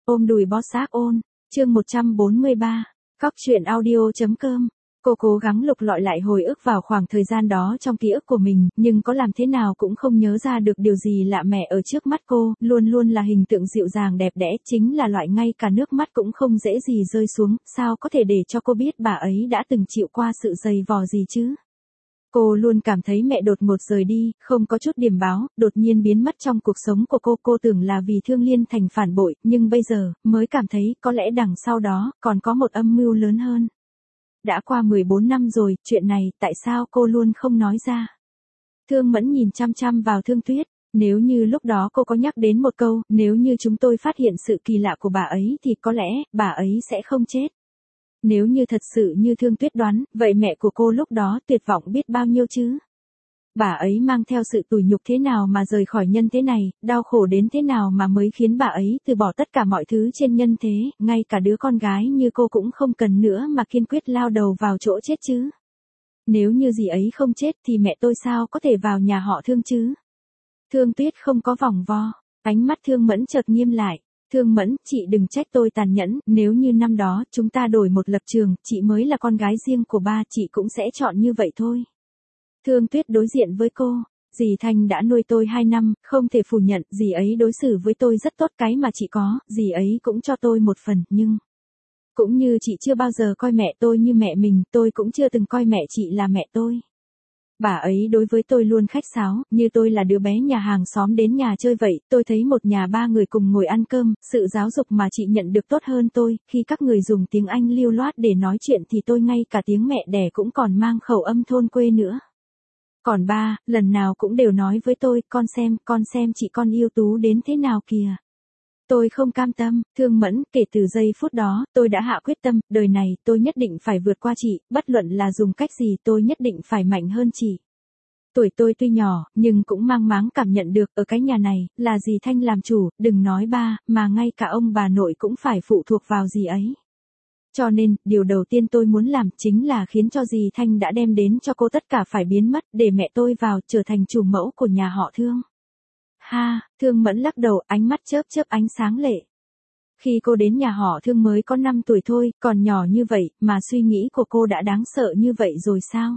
Ôm đùi bó xác ôn, chương 143, Cóc truyện audio.com. Cô cố gắng lục lọi lại hồi ức vào khoảng thời gian đó trong ký ức của mình, nhưng có làm thế nào cũng không nhớ ra được điều gì lạ mẹ ở trước mắt cô, luôn luôn là hình tượng dịu dàng đẹp đẽ, chính là loại ngay cả nước mắt cũng không dễ gì rơi xuống, sao có thể để cho cô biết bà ấy đã từng chịu qua sự dày vò gì chứ? Cô luôn cảm thấy mẹ đột ngột rời đi, không có chút điểm báo, đột nhiên biến mất trong cuộc sống của cô tưởng là vì thương Liên Thành phản bội, nhưng bây giờ, mới cảm thấy có lẽ đằng sau đó, còn có một âm mưu lớn hơn. Đã qua 14 năm rồi, chuyện này, tại sao cô luôn không nói ra? Thương Mẫn nhìn chăm chăm vào Thương Tuyết, nếu như lúc đó cô có nhắc đến một câu, nếu như chúng tôi phát hiện sự kỳ lạ của bà ấy thì có lẽ, bà ấy sẽ không chết. Nếu như thật sự như Thương Tuyết đoán, vậy mẹ của cô lúc đó tuyệt vọng biết bao nhiêu chứ? Bà ấy mang theo sự tủi nhục thế nào mà rời khỏi nhân thế này, đau khổ đến thế nào mà mới khiến bà ấy từ bỏ tất cả mọi thứ trên nhân thế, ngay cả đứa con gái như cô cũng không cần nữa mà kiên quyết lao đầu vào chỗ chết chứ? Nếu như dì ấy không chết thì mẹ tôi sao có thể vào nhà họ Thương chứ? Thương Tuyết không có vòng vo, ánh mắt Thương Mẫn chợt nghiêm lại. Thương Mẫn, chị đừng trách tôi tàn nhẫn, nếu như năm đó chúng ta đổi một lập trường, chị mới là con gái riêng của ba, chị cũng sẽ chọn như vậy thôi. Thương Tuyết đối diện với cô, dì Thanh đã nuôi tôi 2 năm, không thể phủ nhận, dì ấy đối xử với tôi rất tốt, cái mà chị có, dì ấy cũng cho tôi một phần, nhưng cũng như chị chưa bao giờ coi mẹ tôi như mẹ mình, tôi cũng chưa từng coi mẹ chị là mẹ tôi. Bà ấy đối với tôi luôn khách sáo, như tôi là đứa bé nhà hàng xóm đến nhà chơi vậy, tôi thấy một nhà 3 người cùng ngồi ăn cơm, sự giáo dục mà chị nhận được tốt hơn tôi, khi các người dùng tiếng Anh lưu loát để nói chuyện thì tôi ngay cả tiếng mẹ đẻ cũng còn mang khẩu âm thôn quê nữa. Còn ba, lần nào cũng đều nói với tôi, con xem chị con yêu tú đến thế nào kìa. Tôi không cam tâm, Thương Mẫn, kể từ giây phút đó, tôi đã hạ quyết tâm, đời này, tôi nhất định phải vượt qua chị, bất luận là dùng cách gì tôi nhất định phải mạnh hơn chị. Tuổi tôi tuy nhỏ, nhưng cũng mang máng cảm nhận được, ở cái nhà này, là dì Thanh làm chủ, đừng nói ba, mà ngay cả ông bà nội cũng phải phụ thuộc vào dì ấy. Cho nên, điều đầu tiên tôi muốn làm chính là khiến cho dì Thanh đã đem đến cho cô tất cả phải biến mất, để mẹ tôi vào, trở thành chủ mẫu của nhà họ Thương. Ha, Thương Mẫn lắc đầu, ánh mắt chớp chớp ánh sáng lệ. Khi cô đến nhà họ Thương mới có 5 tuổi thôi, còn nhỏ như vậy, mà suy nghĩ của cô đã đáng sợ như vậy rồi sao?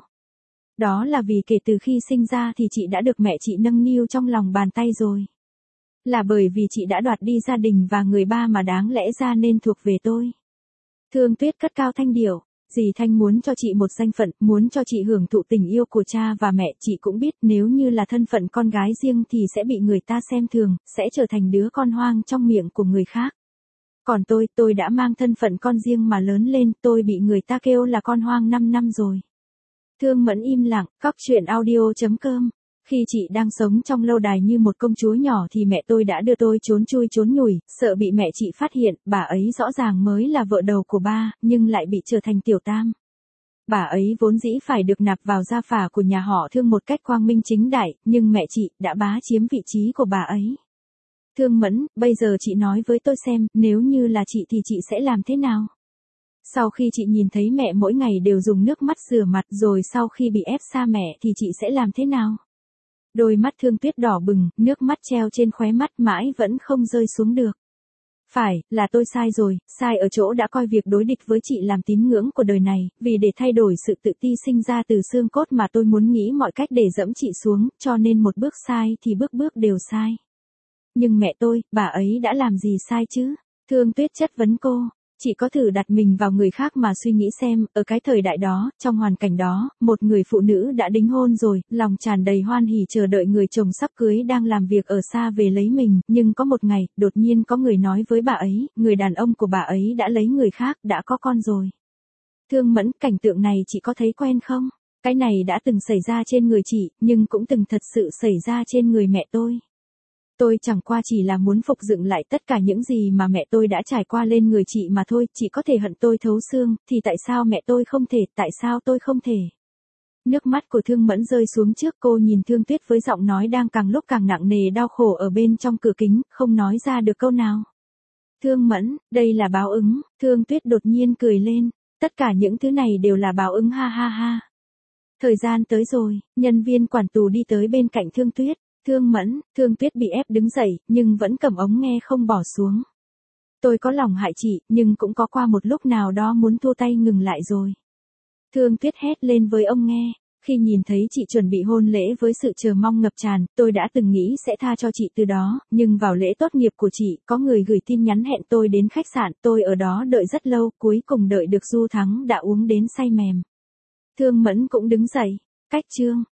Đó là vì kể từ khi sinh ra thì chị đã được mẹ chị nâng niu trong lòng bàn tay rồi. Là bởi vì chị đã đoạt đi gia đình và người ba mà đáng lẽ ra nên thuộc về tôi. Thương Tuyết cất cao thanh điệu. Dì Thanh muốn cho chị một danh phận, muốn cho chị hưởng thụ tình yêu của cha và mẹ, chị cũng biết nếu như là thân phận con gái riêng thì sẽ bị người ta xem thường, sẽ trở thành đứa con hoang trong miệng của người khác. Còn tôi đã mang thân phận con riêng mà lớn lên, tôi bị người ta kêu là con hoang 5 năm rồi. Thương Mẫn im lặng, Cóc truyện audio.com. Khi chị đang sống trong lâu đài như một công chúa nhỏ thì mẹ tôi đã đưa tôi trốn chui trốn nhủi, sợ bị mẹ chị phát hiện, bà ấy rõ ràng mới là vợ đầu của ba, nhưng lại bị trở thành tiểu tam. Bà ấy vốn dĩ phải được nạp vào gia phả của nhà họ Thương một cách quang minh chính đại, nhưng mẹ chị đã bá chiếm vị trí của bà ấy. Thương Mẫn, bây giờ chị nói với tôi xem, nếu như là chị thì chị sẽ làm thế nào? Sau khi chị nhìn thấy mẹ mỗi ngày đều dùng nước mắt rửa mặt rồi sau khi bị ép xa mẹ thì chị sẽ làm thế nào? Đôi mắt Thương Tuyết đỏ bừng, nước mắt treo trên khóe mắt mãi vẫn không rơi xuống được. Phải, là tôi sai rồi, sai ở chỗ đã coi việc đối địch với chị làm tín ngưỡng của đời này, vì để thay đổi sự tự ti sinh ra từ xương cốt mà tôi muốn nghĩ mọi cách để dẫm chị xuống, cho nên một bước sai thì bước bước đều sai. Nhưng mẹ tôi, bà ấy đã làm gì sai chứ? Thương Tuyết chất vấn cô. Chị có thử đặt mình vào người khác mà suy nghĩ xem, ở cái thời đại đó, trong hoàn cảnh đó, một người phụ nữ đã đính hôn rồi, lòng tràn đầy hoan hỉ chờ đợi người chồng sắp cưới đang làm việc ở xa về lấy mình, nhưng có một ngày, đột nhiên có người nói với bà ấy, người đàn ông của bà ấy đã lấy người khác, đã có con rồi. Thương Mẫn, cảnh tượng này chị có thấy quen không? Cái này đã từng xảy ra trên người chị, nhưng cũng từng thật sự xảy ra trên người mẹ tôi. Tôi chẳng qua chỉ là muốn phục dựng lại tất cả những gì mà mẹ tôi đã trải qua lên người chị mà thôi, chị có thể hận tôi thấu xương, thì tại sao mẹ tôi không thể, tại sao tôi không thể? Nước mắt của Thương Mẫn rơi xuống trước, cô nhìn Thương Tuyết với giọng nói đang càng lúc càng nặng nề đau khổ ở bên trong cửa kính, không nói ra được câu nào. Thương Mẫn, đây là báo ứng, Thương Tuyết đột nhiên cười lên, tất cả những thứ này đều là báo ứng ha ha ha. Thời gian tới rồi, nhân viên quản tù đi tới bên cạnh Thương Tuyết. Thương Mẫn, Thương Tuyết bị ép đứng dậy, nhưng vẫn cầm ống nghe không bỏ xuống. tôi có lòng hại chị, nhưng cũng có qua một lúc nào đó muốn thua tay ngừng lại rồi. Thương Tuyết hét lên với ông nghe. Khi nhìn thấy chị chuẩn bị hôn lễ với sự chờ mong ngập tràn, tôi đã từng nghĩ sẽ tha cho chị từ đó, nhưng vào lễ tốt nghiệp của chị, có người gửi tin nhắn hẹn tôi đến khách sạn, tôi ở đó đợi rất lâu, cuối cùng đợi được Du Thắng đã uống đến say mềm. Thương Mẫn cũng đứng dậy. Cách chương